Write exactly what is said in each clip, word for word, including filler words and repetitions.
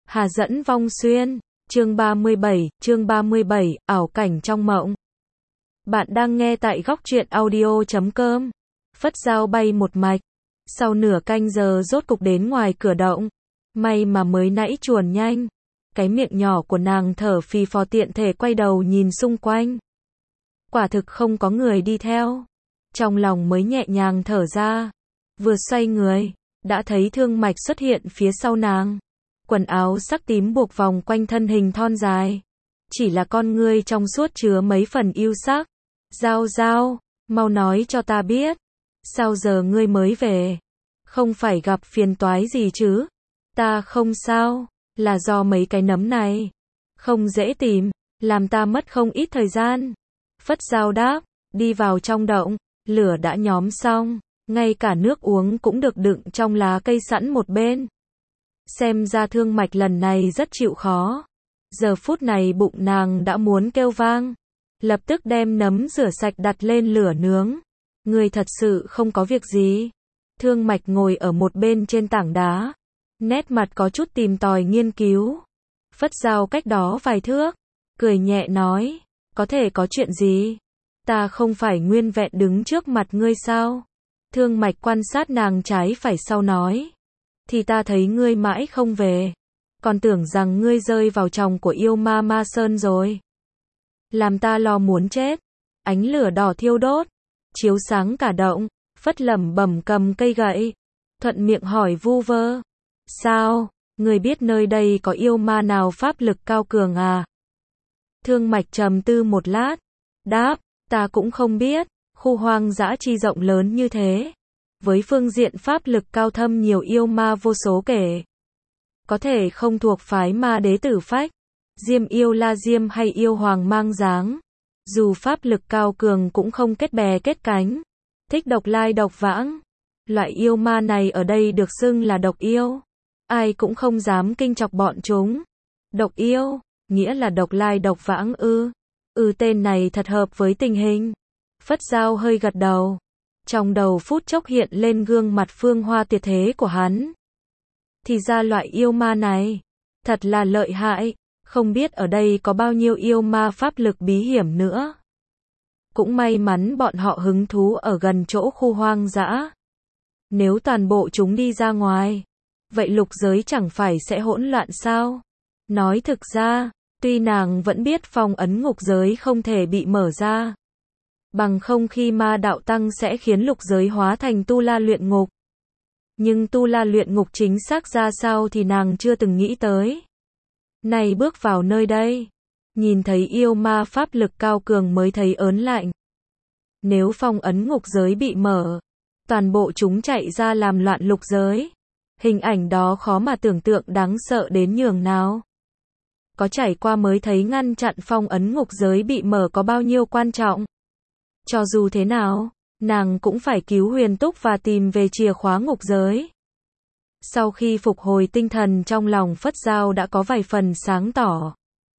Hà dẫn vong xuyên, chương ba mươi bảy, chương ba mươi bảy, ảo cảnh trong mộng. Bạn đang nghe tại góc truyện audio chấm com. Phất dao bay một mạch. Sau nửa canh giờ rốt cục đến ngoài cửa động. May mà mới nãy chuồn nhanh. Cái miệng nhỏ của nàng thở phì phò tiện thể quay đầu nhìn xung quanh. Quả thực không có người đi theo. Trong lòng mới nhẹ nhàng thở ra. Vừa xoay người, đã thấy Thương Mạch xuất hiện phía sau nàng. Quần áo sắc tím buộc vòng quanh thân hình thon dài. Chỉ là con ngươi trong suốt chứa mấy phần yêu sắc. Giao giao, mau nói cho ta biết. Sao giờ ngươi mới về? Không phải gặp phiền toái gì chứ? Ta không sao, là do mấy cái nấm này. Không dễ tìm, làm ta mất không ít thời gian. Phất dao đáp, đi vào trong động, lửa đã nhóm xong. Ngay cả nước uống cũng được đựng trong lá cây sẵn một bên. Xem ra Thương Mạch lần này rất chịu khó. Giờ phút này bụng nàng đã muốn kêu vang. Lập tức đem nấm rửa sạch đặt lên lửa nướng. Người thật sự không có việc gì. Thương Mạch ngồi ở một bên trên tảng đá. Nét mặt có chút tìm tòi nghiên cứu. Phất dao cách đó vài thước. Cười nhẹ nói. Có thể có chuyện gì? Ta không phải nguyên vẹn đứng trước mặt ngươi sao? Thương Mạch quan sát nàng trái phải sau nói. Thì ta thấy ngươi mãi không về. Còn tưởng rằng ngươi rơi vào chòng của yêu ma ma sơn rồi. Làm ta lo muốn chết. Ánh lửa đỏ thiêu đốt. Chiếu sáng cả động. Phất lẩm bẩm cầm cây gậy. Thuận miệng hỏi vu vơ. Sao? Ngươi biết nơi đây có yêu ma nào pháp lực cao cường à? Thương Mạch trầm tư một lát. Đáp. Ta cũng không biết. Khu hoang dã chi rộng lớn như thế. Với phương diện pháp lực cao thâm nhiều yêu ma vô số kể. Có thể không thuộc phái ma đế tử phách, diêm yêu la diêm hay yêu hoàng mang dáng. Dù pháp lực cao cường cũng không kết bè kết cánh. Thích độc lai độc vãng. Loại yêu ma này ở đây được xưng là độc yêu. Ai cũng không dám kinh chọc bọn chúng. Độc yêu, nghĩa là độc lai độc vãng ư. Ừ tên này thật hợp với tình hình. Phất dao hơi gật đầu. Trong đầu phút chốc hiện lên gương mặt phương hoa tuyệt thế của hắn. Thì ra loại yêu ma này, thật là lợi hại, không biết ở đây có bao nhiêu yêu ma pháp lực bí hiểm nữa. Cũng may mắn bọn họ hứng thú ở gần chỗ khu hoang dã. Nếu toàn bộ chúng đi ra ngoài, vậy lục giới chẳng phải sẽ hỗn loạn sao? Nói thực ra, tuy nàng vẫn biết phong ấn ngục giới không thể bị mở ra. Bằng không khi ma đạo tăng sẽ khiến lục giới hóa thành tu la luyện ngục. Nhưng tu la luyện ngục chính xác ra sao thì nàng chưa từng nghĩ tới. Này bước vào nơi đây, nhìn thấy yêu ma pháp lực cao cường mới thấy ớn lạnh. Nếu phong ấn ngục giới bị mở, toàn bộ chúng chạy ra làm loạn lục giới. Hình ảnh đó khó mà tưởng tượng đáng sợ đến nhường nào. Có trải qua mới thấy ngăn chặn phong ấn ngục giới bị mở có bao nhiêu quan trọng. Cho dù thế nào, nàng cũng phải cứu Huyền Túc và tìm về chìa khóa ngục giới. Sau khi phục hồi tinh thần trong lòng Phất dao đã có vài phần sáng tỏ.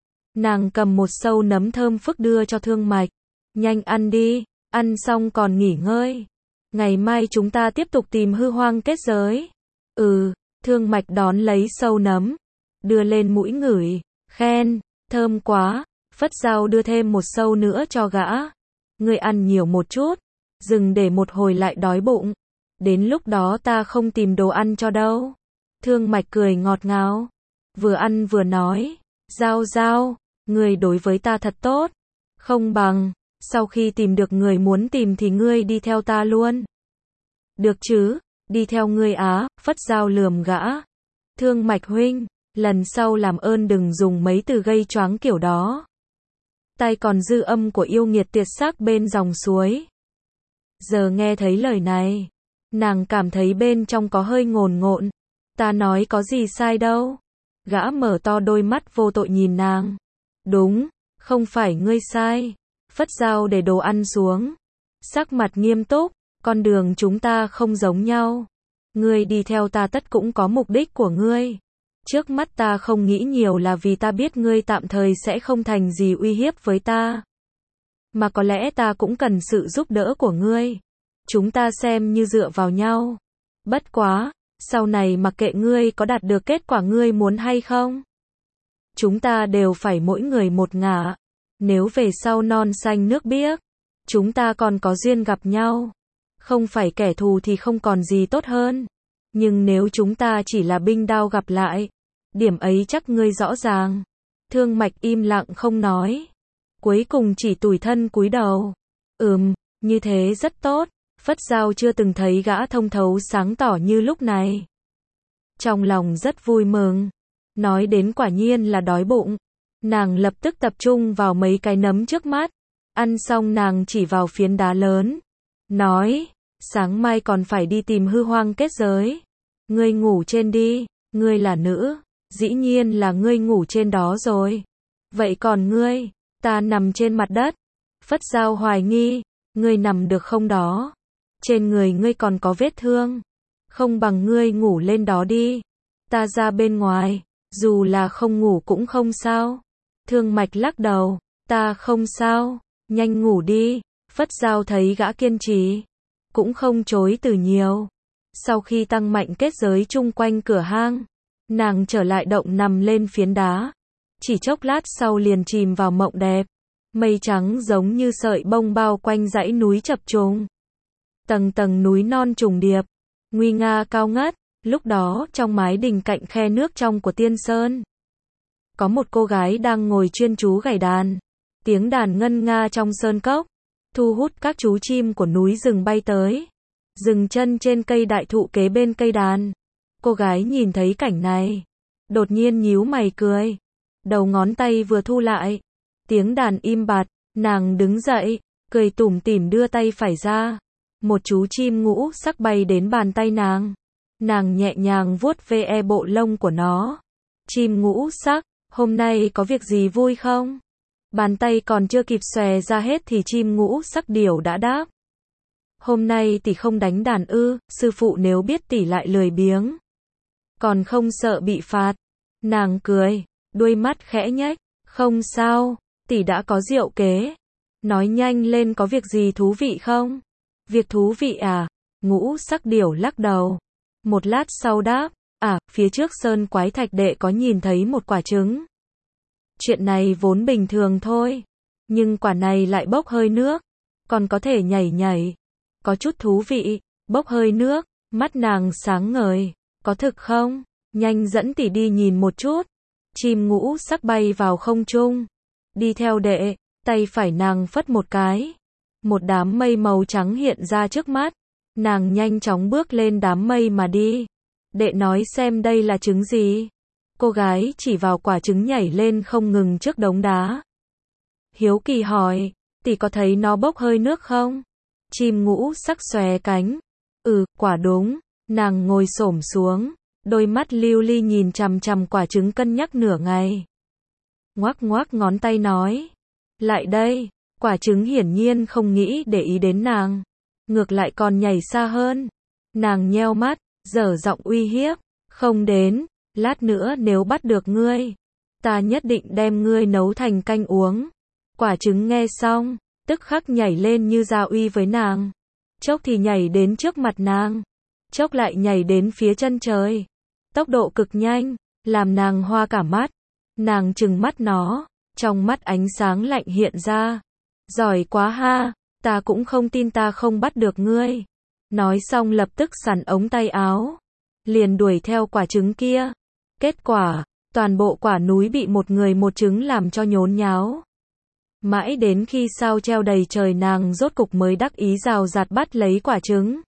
Nàng cầm một sâu nấm thơm phức đưa cho Thương Mạch. Nhanh ăn đi, ăn xong còn nghỉ ngơi. Ngày mai chúng ta tiếp tục tìm hư hoang kết giới. Ừ, Thương Mạch đón lấy sâu nấm. Đưa lên mũi ngửi, khen, thơm quá. Phất dao đưa thêm một sâu nữa cho gã. Ngươi ăn nhiều một chút, dừng để một hồi lại đói bụng. Đến lúc đó ta không tìm đồ ăn cho đâu. Thương Mạch cười ngọt ngào. Vừa ăn vừa nói. Giao giao, ngươi đối với ta thật tốt. Không bằng, sau khi tìm được người muốn tìm thì ngươi đi theo ta luôn. Được chứ, đi theo ngươi á. Phất dao lườm gã. Thương Mạch huynh, lần sau làm ơn đừng dùng mấy từ gây choáng kiểu đó. Tai còn dư âm của yêu nghiệt tuyệt sắc bên dòng suối. Giờ nghe thấy lời này, nàng cảm thấy bên trong có hơi ngồn ngộn. Ta nói có gì sai đâu. Gã mở to đôi mắt vô tội nhìn nàng. Đúng, không phải ngươi sai. Phất dao để đồ ăn xuống. Sắc mặt nghiêm túc, con đường chúng ta không giống nhau. Ngươi đi theo ta tất cũng có mục đích của ngươi. Trước mắt ta không nghĩ nhiều là vì ta biết ngươi tạm thời sẽ không thành gì uy hiếp với ta. Mà có lẽ ta cũng cần sự giúp đỡ của ngươi. Chúng ta xem như dựa vào nhau. Bất quá, Sau này mặc kệ ngươi có đạt được kết quả ngươi muốn hay không. Chúng ta đều phải mỗi người một ngả. Nếu về sau non xanh nước biếc, chúng ta còn có duyên gặp nhau. Không phải kẻ thù thì không còn gì tốt hơn. Nhưng nếu chúng ta chỉ là binh đao gặp lại, điểm ấy chắc ngươi rõ ràng. Thương Mạch im lặng không nói. Cuối cùng chỉ tủi thân cúi đầu. Ừm, như thế rất tốt. Phất Giao chưa từng thấy gã thông thấu sáng tỏ như lúc này. Trong lòng rất vui mừng. Nói đến quả nhiên là đói bụng. Nàng lập tức tập trung vào mấy cái nấm trước mắt. Ăn xong nàng chỉ vào phiến đá lớn. Nói, sáng mai còn phải đi tìm hư hoang kết giới. Ngươi ngủ trên đi, ngươi là nữ, dĩ nhiên là ngươi ngủ trên đó rồi. Vậy còn ngươi, ta nằm trên mặt đất. Phất Giao hoài nghi, ngươi nằm được không đó? Trên người ngươi còn có vết thương. Không bằng ngươi ngủ lên đó đi. Ta ra bên ngoài, dù là không ngủ cũng không sao. Thương Mạch lắc đầu, ta không sao, nhanh ngủ đi. Phất Giao thấy gã kiên trì, cũng không chối từ nhiều. Sau khi tăng mạnh kết giới chung quanh cửa hang, nàng trở lại động nằm lên phiến đá. Chỉ chốc lát sau liền chìm vào mộng đẹp. Mây trắng giống như sợi bông bao quanh dãy núi chập trùng. Tầng tầng núi non trùng điệp, nguy nga cao ngất. Lúc đó trong mái đình cạnh khe nước trong của Tiên Sơn, có một cô gái đang ngồi chuyên chú gảy đàn. Tiếng đàn ngân nga trong sơn cốc, thu hút các chú chim của núi rừng bay tới, dừng chân trên cây đại thụ kế bên cây đàn. Cô gái nhìn thấy cảnh này, đột nhiên nhíu mày cười. Đầu ngón tay vừa thu lại, tiếng đàn im bặt, nàng đứng dậy, cười tủm tỉm đưa tay phải ra. Một chú chim ngũ sắc bay đến bàn tay nàng. Nàng nhẹ nhàng vuốt ve bộ lông của nó. Chim ngũ sắc, hôm nay có việc gì vui không? Bàn tay còn chưa kịp xòe ra hết thì chim ngũ sắc điểu đã đáp. Hôm nay tỷ không đánh đàn ư? Sư phụ nếu biết tỷ lại lười biếng, còn không sợ bị phạt. Nàng cười, đuôi mắt khẽ nhếch. Không sao, tỷ đã có diệu kế. Nói nhanh lên, có việc gì thú vị không? Việc thú vị à? Ngũ sắc điểu lắc đầu. Một lát sau đáp, à, phía trước sơn quái thạch đệ có nhìn thấy một quả trứng. Chuyện này vốn bình thường thôi, nhưng quả này lại bốc hơi nước, còn có thể nhảy nhảy. Có chút thú vị. Bốc hơi nước, mắt nàng sáng ngời. Có thực không? Nhanh dẫn tỷ đi nhìn một chút. Chim ngũ sắc bay vào không trung. Đi theo đệ, tay phải nàng phất một cái. Một đám mây màu trắng hiện ra trước mắt. Nàng nhanh chóng bước lên đám mây mà đi. Đệ nói xem đây là trứng gì? Cô gái chỉ vào quả trứng nhảy lên không ngừng trước đống đá. Hiếu kỳ hỏi, tỷ có thấy nó bốc hơi nước không? Chim ngũ sắc xòe cánh. Ừ, quả đúng. Nàng ngồi xổm xuống, đôi mắt lưu ly nhìn chằm chằm quả trứng cân nhắc nửa ngày. Ngoác ngoác ngón tay nói, lại đây. Quả trứng hiển nhiên không nghĩ để ý đến nàng, ngược lại còn nhảy xa hơn. Nàng nheo mắt, dở giọng uy hiếp, không đến, lát nữa nếu bắt được ngươi, ta nhất định đem ngươi nấu thành canh uống. Quả trứng nghe xong, tức khắc nhảy lên như ra uy với nàng. Chốc thì nhảy đến trước mặt nàng, chốc lại nhảy đến phía chân trời. Tốc độ cực nhanh, làm nàng hoa cả mắt. Nàng trừng mắt nó, trong mắt ánh sáng lạnh hiện ra. Giỏi quá ha, ta cũng không tin ta không bắt được ngươi. Nói xong lập tức xắn ống tay áo, liền đuổi theo quả trứng kia. Kết quả, toàn bộ quả núi bị một người một trứng làm cho nhốn nháo. Mãi đến khi sao treo đầy trời nàng rốt cục mới đắc ý rào rạt bắt lấy quả trứng.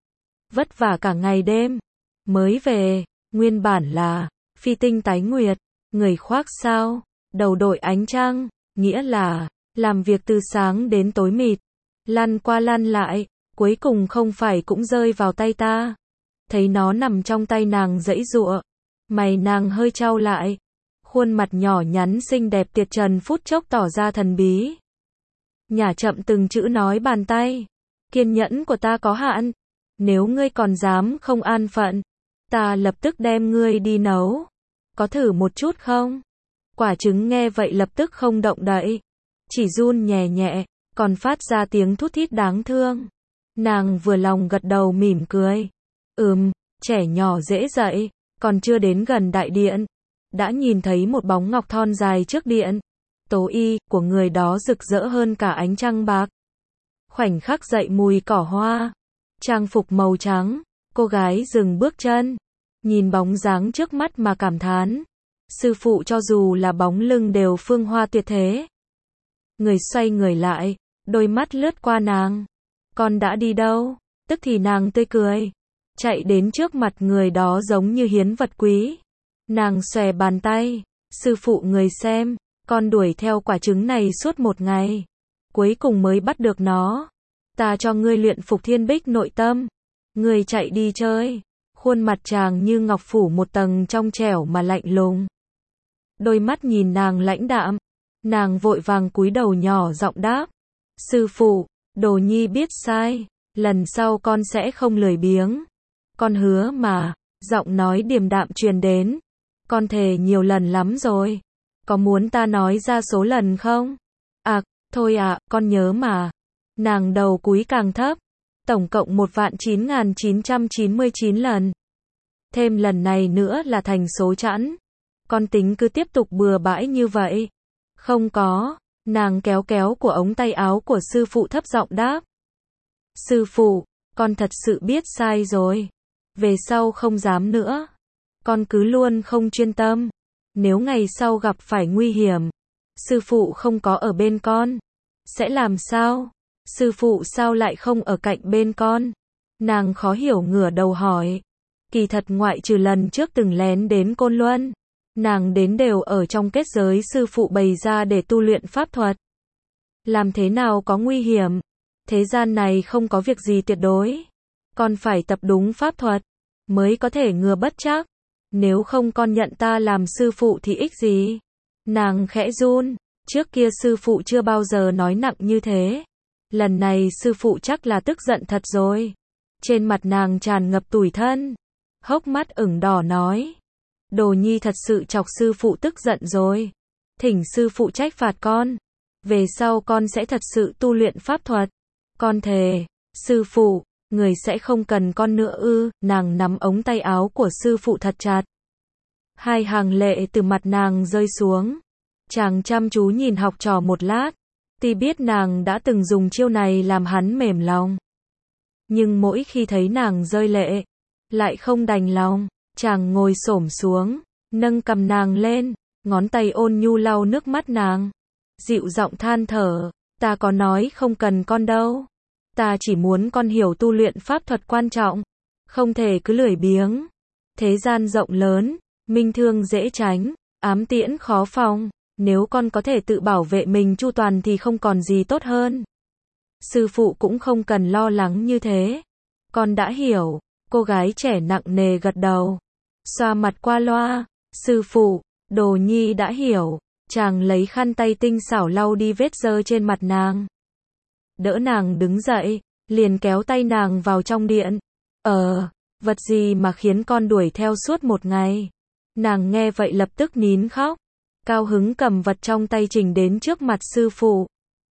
Vất vả cả ngày đêm, mới về, nguyên bản là phi tinh tái nguyệt, người khoác sao, đầu đội ánh trăng, nghĩa là làm việc từ sáng đến tối mịt, lăn qua lăn lại, cuối cùng không phải cũng rơi vào tay ta. Thấy nó nằm trong tay nàng giãy giụa, mày nàng hơi chau lại, khuôn mặt nhỏ nhắn xinh đẹp tiệt trần phút chốc tỏ ra thần bí. Nhả chậm từng chữ nói bàn tay, kiên nhẫn của ta có hạn, nếu ngươi còn dám không an phận, ta lập tức đem ngươi đi nấu. Có thử một chút không? Quả trứng nghe vậy lập tức không động đậy, chỉ run nhẹ nhẹ, còn phát ra tiếng thút thít đáng thương. Nàng vừa lòng gật đầu mỉm cười. Ừm, Trẻ nhỏ dễ dạy, còn chưa đến gần đại điện, đã nhìn thấy một bóng ngọc thon dài trước điện. Tố y của người đó rực rỡ hơn cả ánh trăng bạc. Khoảnh khắc dậy mùi cỏ hoa, trang phục màu trắng, cô gái dừng bước chân, nhìn bóng dáng trước mắt mà cảm thán. Sư phụ cho dù là bóng lưng đều phương hoa tuyệt thế. Người xoay người lại, đôi mắt lướt qua nàng. Con đã đi đâu? Tức thì nàng tươi cười, chạy đến trước mặt người đó giống như hiến vật quý. Nàng xòe bàn tay, sư phụ người xem, con đuổi theo quả trứng này suốt một ngày, cuối cùng mới bắt được nó. Ta cho ngươi luyện phục thiên bích nội tâm, ngươi chạy đi chơi. Khuôn mặt chàng như ngọc phủ một tầng trong trẻo mà lạnh lùng. Đôi mắt nhìn nàng lãnh đạm, nàng vội vàng cúi đầu nhỏ giọng đáp. Sư phụ, đồ nhi biết sai, lần sau con sẽ không lười biếng. Con hứa mà, giọng nói điềm đạm truyền đến. Con thề nhiều lần lắm rồi. Có muốn ta nói ra số lần không? À, thôi ạ, à, con nhớ mà. Nàng đầu cúi càng thấp. Tổng cộng một vạn chín nghìn chín trăm chín mươi chín lần. Thêm lần này nữa là thành số chẵn. Con tính cứ tiếp tục bừa bãi như vậy. Không có. Nàng kéo kéo của ống tay áo của sư phụ thấp giọng đáp. Sư phụ, con thật sự biết sai rồi. Về sau không dám nữa. Con cứ luôn không chuyên tâm. Nếu ngày sau gặp phải nguy hiểm, sư phụ không có ở bên con, sẽ làm sao? Sư phụ sao lại không ở cạnh bên con? Nàng khó hiểu ngửa đầu hỏi. Kỳ thật ngoại trừ lần trước từng lén đến Côn Luân, nàng đến đều ở trong kết giới sư phụ bày ra để tu luyện pháp thuật. Làm thế nào có nguy hiểm? Thế gian này không có việc gì tuyệt đối. Con phải tập đúng pháp thuật, mới có thể ngừa bất trắc. Nếu không con nhận ta làm sư phụ thì ích gì? Nàng khẽ run, trước kia sư phụ chưa bao giờ nói nặng như thế. Lần này sư phụ chắc là tức giận thật rồi. Trên mặt nàng tràn ngập tủi thân, hốc mắt ửng đỏ nói. Đồ nhi thật sự chọc sư phụ tức giận rồi. Thỉnh sư phụ trách phạt con. Về sau con sẽ thật sự tu luyện pháp thuật. Con thề, sư phụ, người sẽ không cần con nữa ư? Nàng nắm ống tay áo của sư phụ thật chặt. Hai hàng lệ từ mặt nàng rơi xuống. Chàng chăm chú nhìn học trò một lát. Tuy biết nàng đã từng dùng chiêu này làm hắn mềm lòng, nhưng mỗi khi thấy nàng rơi lệ, lại không đành lòng. Chàng ngồi xổm xuống, nâng cầm nàng lên, ngón tay ôn nhu lau nước mắt nàng, dịu giọng than thở. Ta có nói không cần con đâu. Ta chỉ muốn con hiểu tu luyện pháp thuật quan trọng, không thể cứ lười biếng. Thế gian rộng lớn, minh thương dễ tránh, ám tiễn khó phòng. Nếu con có thể tự bảo vệ mình chu toàn thì không còn gì tốt hơn. Sư phụ cũng không cần lo lắng như thế. Con đã hiểu. Cô gái trẻ nặng nề gật đầu, xoa mặt qua loa. Sư phụ, đồ nhi đã hiểu. Chàng lấy khăn tay tinh xảo lau đi vết dơ trên mặt nàng, đỡ nàng đứng dậy, liền kéo tay nàng vào trong điện. Ờ, vật gì mà khiến con đuổi theo suốt một ngày? Nàng nghe vậy lập tức nín khóc, cao hứng cầm vật trong tay trình đến trước mặt sư phụ.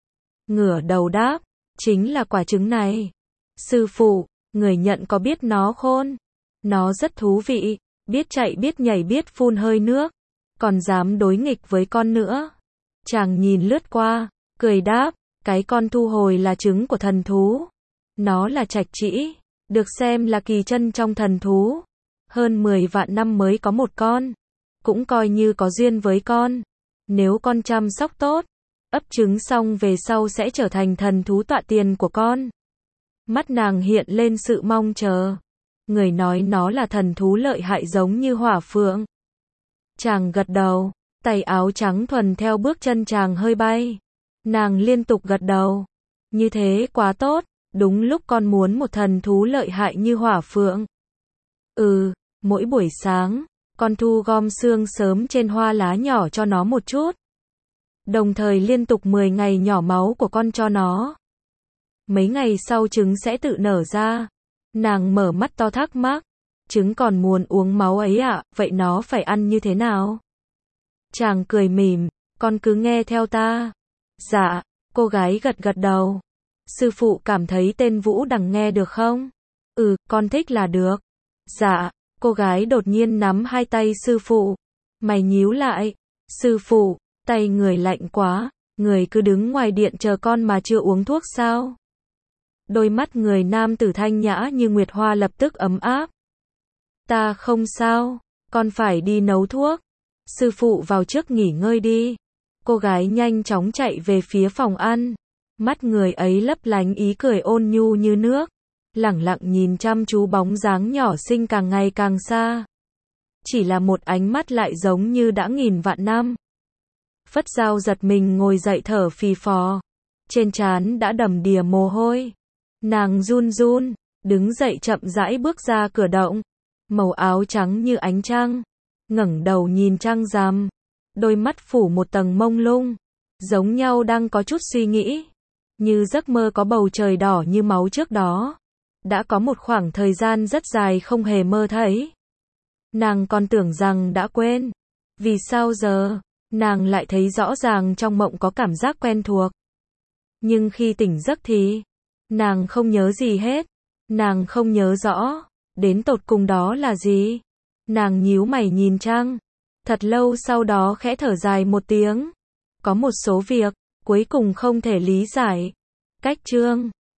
Ngửa đầu đáp, chính là quả trứng này. Sư phụ, người nhận có biết nó khôn? Nó rất thú vị, biết chạy biết nhảy biết phun hơi nước, còn dám đối nghịch với con nữa. Chàng nhìn lướt qua, cười đáp, cái con thu hồi là trứng của thần thú. Nó là trạch trĩ, được xem là kỳ chân trong thần thú. Hơn mười vạn năm mới có một con, cũng coi như có duyên với con. Nếu con chăm sóc tốt, ấp trứng xong về sau sẽ trở thành thần thú tọa tiền của con. Mắt nàng hiện lên sự mong chờ. Người nói nó là thần thú lợi hại giống như hỏa phượng. Chàng gật đầu, tay áo trắng thuần theo bước chân chàng hơi bay. Nàng liên tục gật đầu. Như thế quá tốt, đúng lúc con muốn một thần thú lợi hại như hỏa phượng. Ừ, mỗi buổi sáng, con thu gom sương sớm trên hoa lá nhỏ cho nó một chút. Đồng thời liên tục mười ngày nhỏ máu của con cho nó. Mấy ngày sau trứng sẽ tự nở ra. Nàng mở mắt to thắc mắc. Trứng còn muốn uống máu ấy ạ, à, vậy nó phải ăn như thế nào? Chàng cười mỉm, con cứ nghe theo ta. Dạ, cô gái gật gật đầu. Sư phụ cảm thấy tên Vũ Đằng nghe được không? Ừ, con thích là được. Dạ, cô gái đột nhiên nắm hai tay sư phụ. Mày nhíu lại. Sư phụ, tay người lạnh quá, người cứ đứng ngoài điện chờ con mà chưa uống thuốc sao? Đôi mắt người nam tử thanh nhã như nguyệt hoa lập tức ấm áp. Ta không sao, con phải đi nấu thuốc. Sư phụ vào trước nghỉ ngơi đi. Cô gái nhanh chóng chạy về phía phòng ăn. Mắt người ấy lấp lánh ý cười ôn nhu như nước, lẳng lặng nhìn chăm chú bóng dáng nhỏ xinh càng ngày càng xa. Chỉ là một ánh mắt lại giống như đã nghìn vạn năm. Phất Dao giật mình ngồi dậy thở phì phò. Trên trán đã đầm đìa mồ hôi. Nàng run run, đứng dậy chậm rãi bước ra cửa động. Màu áo trắng như ánh trăng. Ngẩng đầu nhìn trăng rằm. Đôi mắt phủ một tầng mông lung. Giống nhau đang có chút suy nghĩ. Như giấc mơ có bầu trời đỏ như máu trước đó. Đã có một khoảng thời gian rất dài không hề mơ thấy. Nàng còn tưởng rằng đã quên. Vì sao giờ, nàng lại thấy rõ ràng trong mộng có cảm giác quen thuộc. Nhưng khi tỉnh giấc thì, nàng không nhớ gì hết. Nàng không nhớ rõ, đến tột cùng đó là gì. Nàng nhíu mày nhìn trăng. Thật lâu sau đó khẽ thở dài một tiếng. Có một số việc, cuối cùng không thể lý giải. Cách chương